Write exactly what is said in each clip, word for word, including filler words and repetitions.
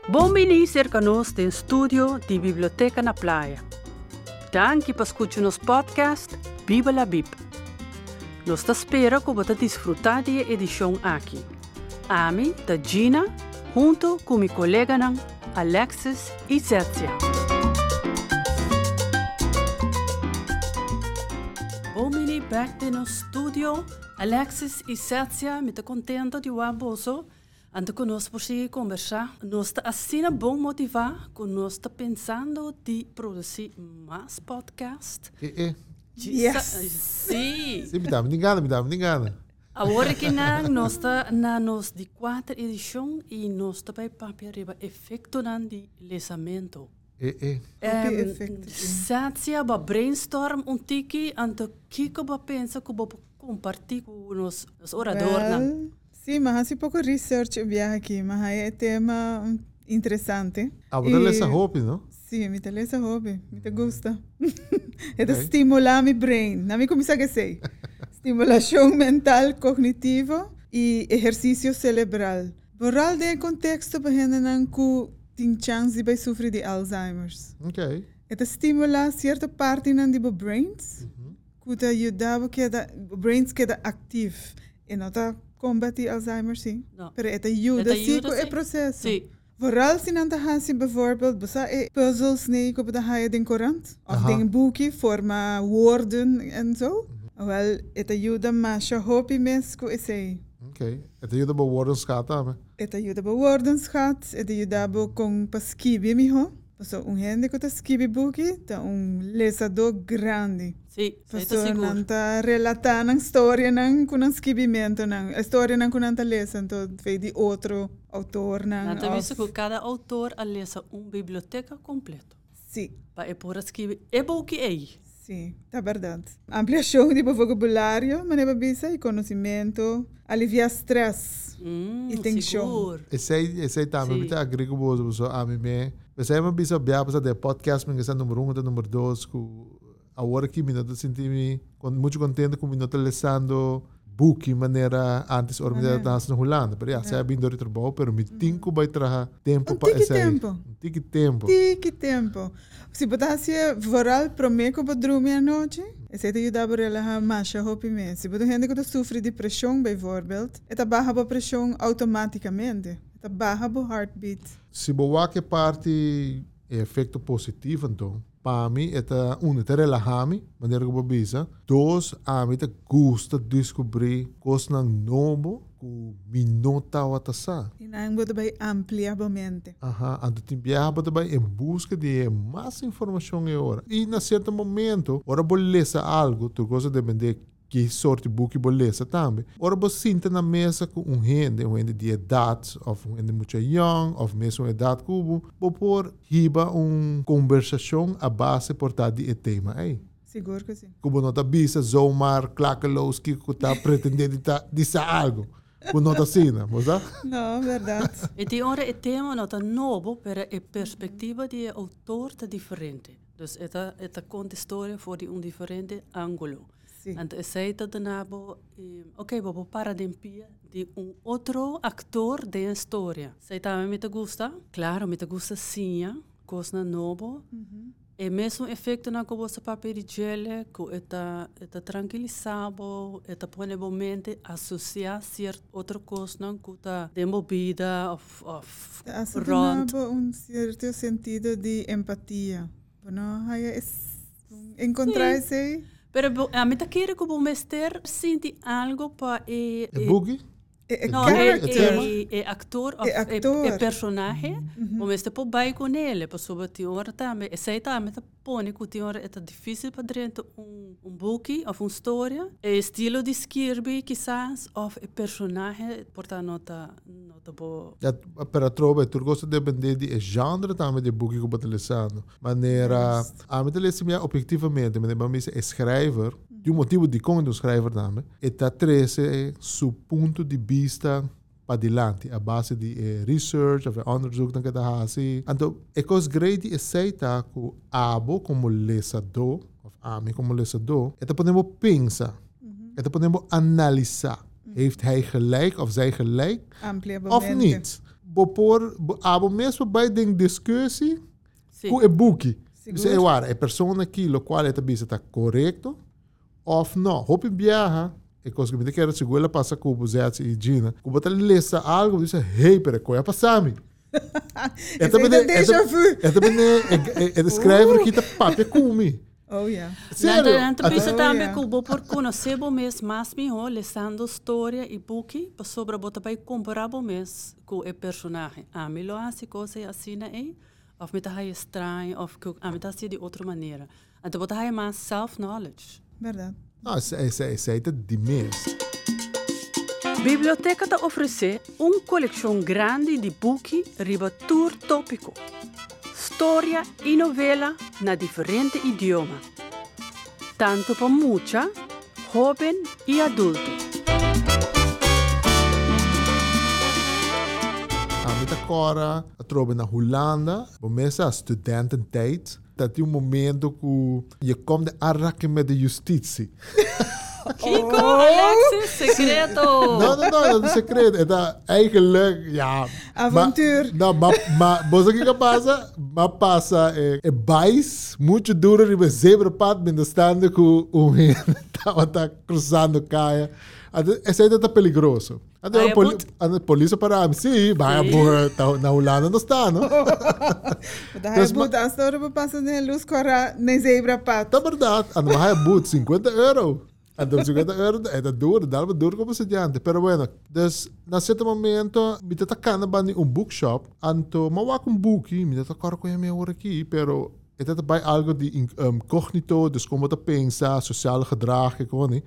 Bom-vindo cerca nós do estúdio de Biblioteca na Praia. Danke por escutar nosso podcast Bíblia a Bíblia. Nós te espera que você desfrutar da edição aqui. Ami, da Gina, junto com meu colega Alexis e Zétia. Bom-vindo back no estúdio. Alexis e Zétia, me estou contente de ver você. Antes que nós possamos conversar, nós estamos assim bom motivar, que nós estamos pensando de produzir mais podcast. É, é. Yes. Sim. Sim, me dá, me engana, me dá, me engana. Agora que nós estamos na nossa quarta edição e nós estamos para o efeito de lançamento. É, é. Sátia, para brainstorm um tiki, antes que você pensa que você compartilhar com os oradores. Sim, mas há pouco research viaja aqui, mas é tema interessante. Ah, você lê essa hobby, não? Sim, me lê essa hobby, me gusta. É de estimular meu brain, não me começa a sei. Estimulação mental, cognitiva e exercício cerebral. Moral de contexto para gente que tem chance de sofrer de Alzheimer's. Ok. É de estimular certa parte do brains, que te ajuda que o brains queda ativo e não está combater Alzheimer, sim. No. Pero het ajuda, sim, com o processo. Sim. Vooral se não está assim, bijvoorbeeld, besa e puzzles nee, que você haja den korant, of den boekje, forma woorden en zo. Wel, het ajuda mais a hopi mes com esse. Ok. Het ajuda bij woordenschat, hè? Het ajuda bij woordenschat, het ajuda bij com paskibi, mijo. So, um gente que está escrevendo bookje, tá um lesador grande. Sim, so, não está relatando a história não com um escrevimento não. A história não com não lesa, então foi de outro autor não. Não, visto que cada autor a lesa uma biblioteca completa. Sim. Para por escrever é bom que é. Sim, é verdade. Ampliação de vocabulário, maneira bisa e conhecimento, aliviar stress hum, e tensão. Esse aí, esse aí também, me tá agrícola, so a mim me. Mas aí me bisa bia para de podcast, me que número um, número dois, que agora que me não senti-me muito contente com me não lendo book maneira antes organizada dança na Holanda. Pero já sei bem do trabalho, pero me tinco vai trazer tempo para esse. Tempo. Um tique tempo. Tique tempo. Se botasse voral promê que eu dormir à noite, esse te ajuda a relaxar mais a hopi me. Se botar gente que sofre de pressão, bijvoorbeeld, é baixa a pressão automaticamente. É baixa o heartbeat. Se boa que parte é efeito positivo, então, para mim, é um, é relaxar-me, maneira que eu bisa. Dois, a mim, é gosta de descobrir coisas novas que me não estava a passar. E não pode vai ampliar a mente. Aham, então tem viajar para em busca de mais informação agora. E, em certo momento, ora vou ler algo, tu gosta de vender que sorte de book vou ler também. Ora você senta na mesa com um gente, um gente de idade, ou um gente muito young, ou mesmo uma idade cubo, vou pôr riba uma conversação a base por tal de tema aí. Seguro que sim. Como não está bisa, zomaar, clakeloos, que está pretendendo dizer algo. Como não está assim, não é? Não, verdade. E tem hora o tema não está novo, mas a perspectiva do autor está diferente. Dus esta esta conta história for de um diferente ângulo. Então, aceita de nabo, ok, vou parar de empia de um outro ator da história. Sei também me te gusta? Claro, me te gusta sim, coisa nova. E mesmo efeito na que você papel de gel, que está está tranquilizado, está põe a mente associar certa outra coisa que está demovida of of rond. Um certo sentido de empatia. Não, é encontrar esse. Pero a mí te quiere como mester sentir algo para e e boogie e no e e actor of e personagem o mester por bai com ele por sobre ti ora também e sei também te põe que ti ora é difícil para dentro um um boogie ou uma história e estilo de escrever quizás of e personagem porta nota nota bo para trova tu gosta de vender de genre também de boogie que você lendo maneira a mim te lê se objetivamente mas me é escrever de um motivo de como escrever também está treze seu ponto de vista para diante a base de eh, research of onderzoek dan kada hasi então é coisa grande é aceita que abo como lesador of ame como lesador é podemos pensar é podemos analisar heeft hij gelijk of zij gelijk of niet por abo mesmo vai ter discussão Sim. com o book. Seguro. Isso é o a pessoa aqui, o qual é está correto ou não. Hope viaja, e coisa que me quer segura passa com o Zé e Gina. O botar lesa algo, diz, hey, pera, coisa passami. É também é também é escrever que tá papel comi. Oh, yeah. Sério? Então, pensa Oh, também yeah. que o bo por conhecer o mês mais melhor, lendo história e book, para sobre botar para comparar o mês com o personagem. Ah, melhor assim, coisa assim, né? Of me tá estranho, of que a me tá assim de outra maneira. Então, botar mais self-knowledge. Verdade. Ah, isso é isso é de mês. Biblioteca está oferece uma coleção grande de book riba tour tópico. História e novela na diferente idioma. Tanto para mucha, jovem e adulto. A minha agora, a tropa na Holanda, começa a studententijd. Dat is um momento que je komt de arraken met de justitie. Kiko, Alexis, secreto! Não, não, não, dat is secreto. Het is eigenlijk, ja... Avontuur. Não, mas, mas, você que passa, mas passa, é, é bais, muito duro, e você zebra pad, bem estando com o hen, estava tá cruzando caia. Esse aí tá perigoso. A Ai, poli a polícia para mim, sim, vai a na Holanda não está, não? Daí buta, a história para passar na luz cora na zebra pat. Tá verdade, a não vai but cinquenta euros. Então cinquenta euros é duro, dá duro como estudante. Pero bueno, dus na certo momento, me tá cana bani um bookshop, anto mawa com book, me tá cora com a minha hora aqui, pero é tá bij algo de um, cognito, dus como tá pensa, sociale gedrag, que kon,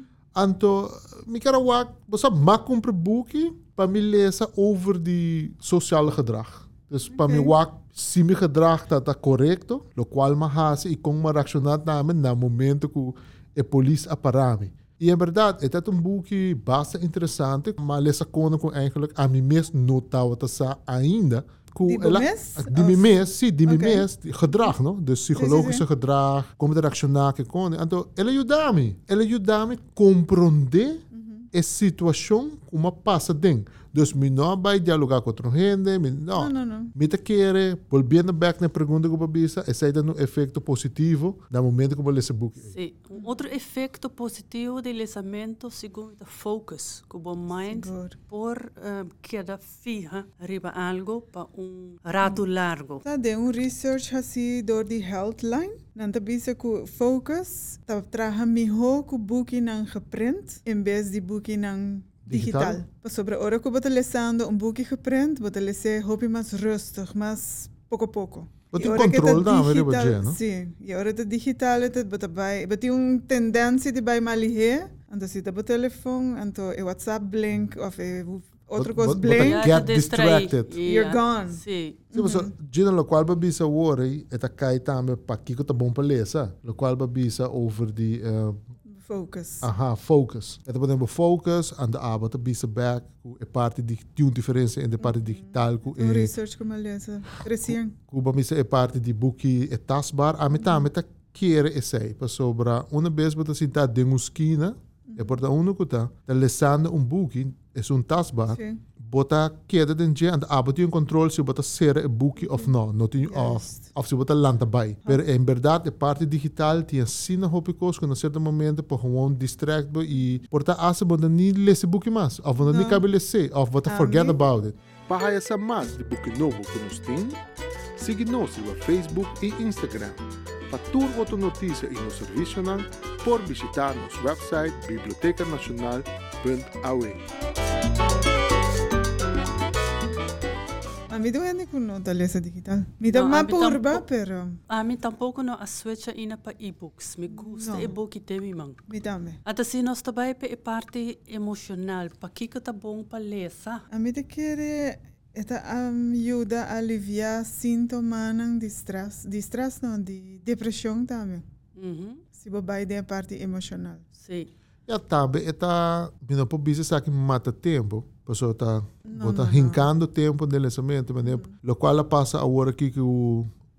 Anto, me quero wak, você mak compra boek para me lezen over die sociale gedrag. Dus para me wak, se me gedrag está tá correto, lo qual me hace e com uma reaccionar namen na momento que a polícia aparame. E é verdade, é um boek bastante interessante, mas lezen konen com eigenlijk a mim mesmo não estava sa ainda. Die mes? Die me mes, sim, die me Okay. mes, gedrag, no? Dus psychologische Sim, sim, sim. gedrag, como de reaccionar que com, então, ela ajuda-me, ela ajuda-me a compreender a situação como passa dentro. Dus me não vai dialogar com outra gente, me não, Não, não, não. me te quer, voltando back na pergunta que eu fiz, esse aí dá um efeito positivo no momento que eu leio esse book. Sim. Um outro efeito positivo do lesamento, segundo o focus, que o mind Seguro. por um, queda fija riba algo para um rato largo. Tá de um research assim door die Healthline. Nanta bisa ku focus, tá traha miho ku book nang geprint, em vez de book nang digital. Digital? Pa sobre hora que bota lesando um book geprint, bota lese hopi mais rustig, mais pouco a pouco. Wat E die hora que controle tá dá, maar digital- je, no? Sim, e hora tá digital, tá bota vai, bota um tendência de vai malihe, então se tá bota telefone, então é WhatsApp blink, of é outra Bot- coisa bot- blink, bota- Get distracted. You're gone. Sim. Sim, mas Gina, lo qual babisa worry, é cai também para que tá bom para ler, lo qual babisa over die uh, Focus. aha, focus. É também o focus and the aba tá bisa back, é parte de tem uma diferença entre a parte digital com Um é research que eu lesa. Recém. com babisa é parte de book é tasbar, a metade meta quer esse para sobra uma vez você sentar de uma esquina, é porta uno que tá, tá lesando um book, é um tasbar. Sim. Bota queda den je, and abo tem um controle se bota ser e book of não, não tem off, of se bota lanta by. Pero em verdade, a parte digital tem sina hopicos que no certo momento por gewoon distract bo e porta asa bota ni lese book mais, of bota ni cabe lese, of bota Ah, forget mi? about it. Para essa mais de book novo que nos tem, siga-nos no Facebook e Instagram. Para tudo outra notícia e no serviço não, por visitar nosso website biblioteca nacional ponto a u. A mí duele con no talesa digital. Mi da No, a ma mí purba, tampoco. pero A mim tampouco não a switcha ina para e-books. Me gusta Não. e-book tem me mang. mi dame. Até se nós também é parte emocional, para que que tá bom para ler, sa? A mí te quiere esta ayuda a aliviar sintomas de estrés, de estrés não, de depressão também. Uhum. Se vai de parte emocional. Sim. Ja, também está, não pode dizer que mata tempo, pessoa está Não, bota não, rincando tempo de lançamento, mas o qual passa a hora aqui que o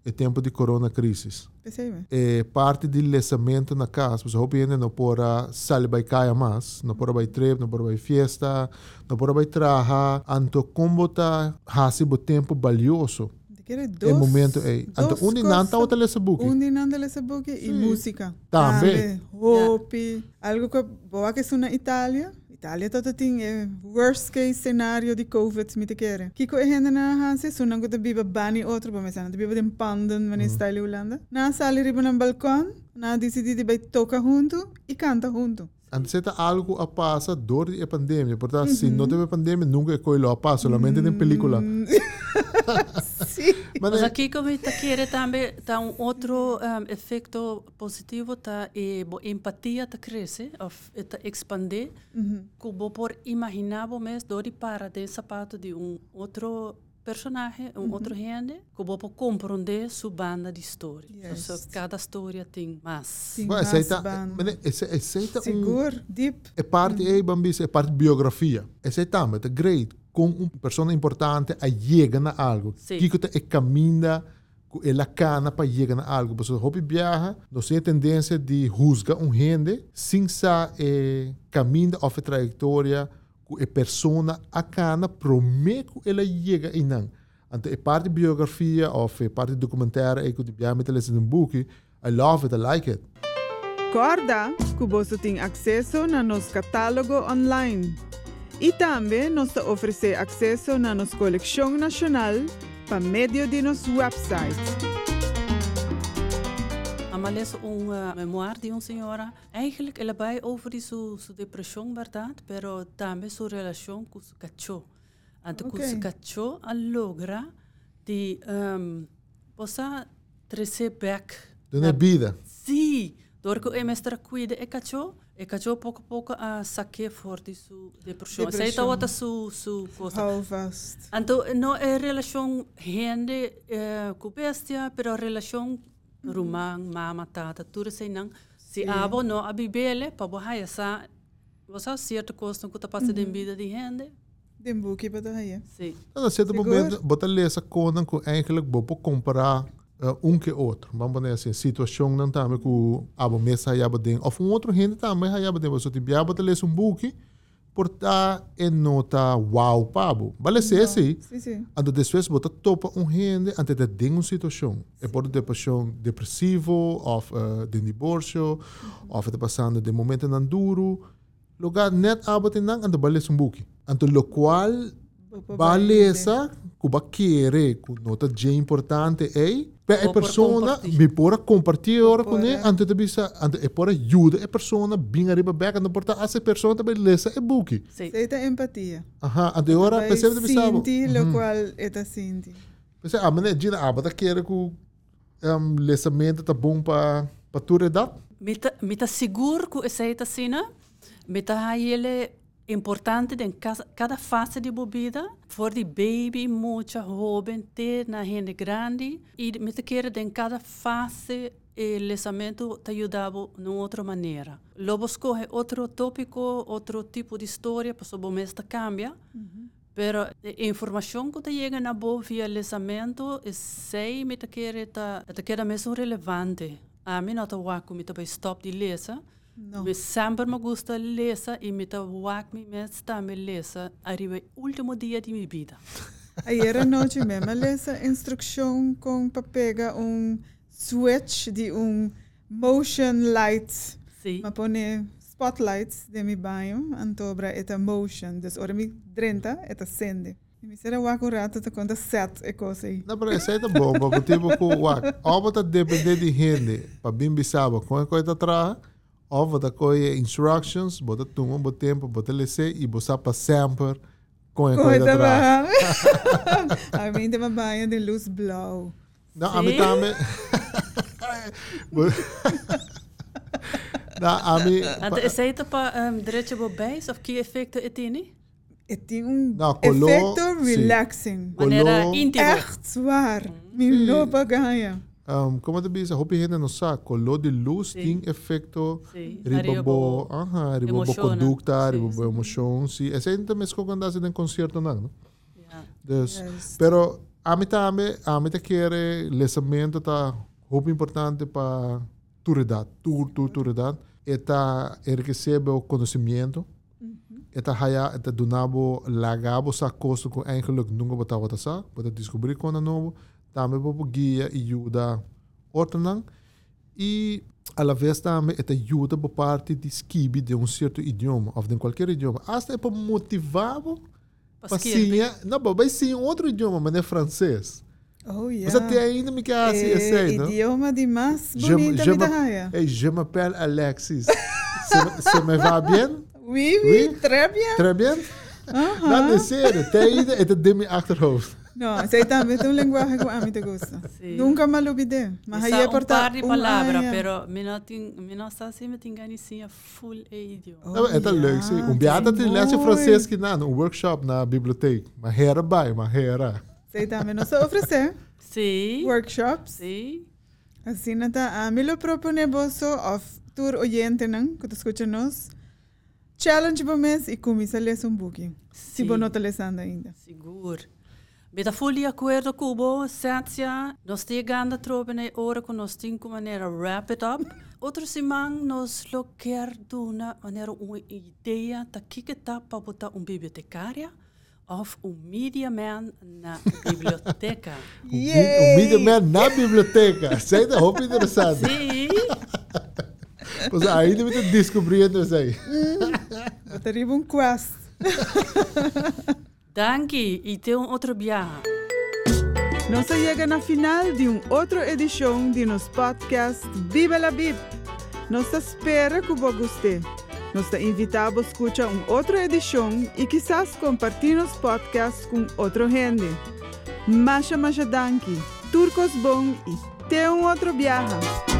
é tempo de corona crisis. Percebe? É parte de lesamento na casa. Você hoje não pode sair para caia mais, não pode ir trip, não pode ir festa, não pode ir trabalhar. Então, como está fazendo tempo valioso? É o momento é. Então, um não está outra lesa book. Um não está lesa book e música. Também. Hope. Algo que boa que é na Itália. Itália todo tem é worst case cenário de COVID me te quer. Kiko é gente na hanse, sunang ko tabi bani outro para mesana, tabi ba dem pandan man style Holanda. Na sali riba ng balcão, na decidi de vai toca junto e canta junto. Antes era algo a passa durante a pandemia, portanto, se não teve pandemia, nunca é coisa a passa, solamente em película. Sim. Mas aqui como está querer também tá um outro um, efeito positivo tá e a empatia tá cresce, tá expandir, que vou por imaginar mesmo dori para de sapato de um outro personagem, um outro gente, que vou por compreender sua banda de história. Yes. Então, cada história tem mais. Tem Mas mais aceita, banda. aceita Seguro, deep. É parte é bambis, é parte biografia. Aceita, é great. Com uma pessoa importante a chega na algo. Sim. Que é caminha é la cana para chegar na algo. Porque hobby viaja, não tem tendência de juzgar um gente sem sa é caminho ou trajetória que a pessoa a cana promete que ela chega e não. Então é parte biografia ou é parte documentário é que de viaja meter num book. I love it, I like it. Corda que você tem acesso no nosso catálogo online. E também nós oferecemos acesso na nossa coleção nacional por meio de nosso website. Eu lees um uh, memoir de uma senhora. Eigenlijk ela vai over sua su depressão, verdade? Pero também sua relação com seu cachorro. Então, com seu cachorro, ela logra de um, possa trazer back. Dona vida. Sim. Door que o mestre cuida é cachorro. E cachorro pouco a pouco a saque forte sua depressão. Essa é outra sua su coisa. How fast. Então, não é relação gente uh, com bestia, pero relação rumang, mama, tata, tudo assim não. Se abo não a bibele, para borrar essa, você certa coisa que está passando em vida de gente. Dem boekje para daí. Sim. Então, certo momento, bota ler essa coisa que eigenlijk vou comparar Uh, um que outro. Vamos dizer assim, situação não também com a mesa aí abadem. Ou um outro gente também aí abadem. Você tem que abadem ler um book por estar em nota wow pabo. Vale ser assim. Sim, sim. Então depois você topa um gente antes de ter uma situação. É por depressão depressivo, ou uh, de divórcio, ou está passando de momento não duro. Lugar net abadem não, então vale ser um book. Então lo qual vale essa que vai querer, que nota de importante é para a pessoa me pode compartilhar ora com ele antes de bisa antes é para ajuda a pessoa bem arriba back não porta essa pessoa também lesa é book. Seita empatia. Aha, ante ora percebe de bisa. Sinti lo qual eta sinti. Pensa a maneira de a bata querer que um lesamento tá bom para para tu redar. Me tá me tá seguro que essa é assim, me tá ele importante em cada, cada fase de vida, for de baby, mucha jovem, ter na gente grande, e me te quero em cada fase o lesamento te ajudava de outra maneira. Logo escolhe outro tópico, outro tipo de história, para o momento cambia, mm-hmm. Pero a informação que te chega na boa via lesamento, sei me te quero te quero mesmo relevante. A mim não te waco me te vai stop de lesa. No. Me sempre me gusta ler e me tá wak me mesmo me ler arriba o último dia de minha vida. Ayer anoche mesmo lesa instrução com para pegar um switch de um motion lights. Sim. Ma pone spotlights de mi banho, antobra eta motion, dus ora mi drenta eta sende. E mi será wak rato te conta set e coisa aí. Não, mas essa é bom, porque tipo com wak, ou tá depender de gente, para bem bisaba, com a coisa atrás. Ou você coi instructions, você toma o tempo, você lê e você passa sempre com a coisa atrás. A mim tem uma banha de luz blau. Não, a mim também. Não, a mim. Essa é para direito para base ou que efeito é tem? É tem um não, color, efeito relaxing. Maneira íntima. Echt zwaar. Mi no bagaya. Um, como te diz, a roupa gente não sabe, color de luz tem efeito ribobo, aha, ribobo conduta, ribobo emoção, sim. Essa gente também escolhe quando dá em concerto não, não? Yeah. Dus, Yes. pero a mim também, a mim quer lançamento tá muito importante para turidade, tu tu turidade, eta enriquecer o conhecimento, eta haya eta donabo lagabo sa costo com eigenlijk nunca botar botar sa, para descobrir coisa novo, também para guia e ajuda outro e a la vez também eta ajuda para parte de skibi de um certo idioma ou de qualquer idioma, hasta é para motivar para sim, não, para sim outro idioma, mas é francês. Oh, yeah. Você tem ainda me que assim, é, sei, não? Idioma de mais bonita je, vida raia. Hey, je m'appelle Alexis. Ça me va bien? Oui, oui, oui, très bien. Très bien? Uh-huh. Dat is sério. Tem ainda é de meu achterhoofd. Não, sei também tem um linguagem que a mim te gosta. Nunca me olvidei. Mas aí é um par de um palavras, aia. pero me não está assim, me tem ganho full idioma. Oh, é tão leuk, sim. Um beata tem lesse francês que não, um workshop na biblioteca. Mas era bem, mas era. Sei também, nós oferecer. Sim. Workshops. Sim. Assim, nata, a mim lo propone boso of tour oyente não, que tu escuta nós. Challenge para mês e começa a ler um pouquinho. Se você não está lendo ainda. Seguro. Beta full de acordo com o Sátia, nós chegando a tropa na hora que nós temos uma maneira wrap it up. Outro semana nós lo quer dar uma maneira uma ideia da que que tá para botar um bibliotecária ou um media man na biblioteca. Um media man na biblioteca. Sei da roupa interessante. Sim. Pois ainda me estou descobrindo isso aí. Teria um quest. Danke, e tem um outro viagem. Nós chegamos na final de uma outra edição de nosso podcast Viva la Bib. Nós esperamos que você goste. Nós te invitamos a escutar uma outra edição e quizás compartilhar nosso podcast com outra gente. Masha Masha Danke, Turcos Bom e tem um outro viagem.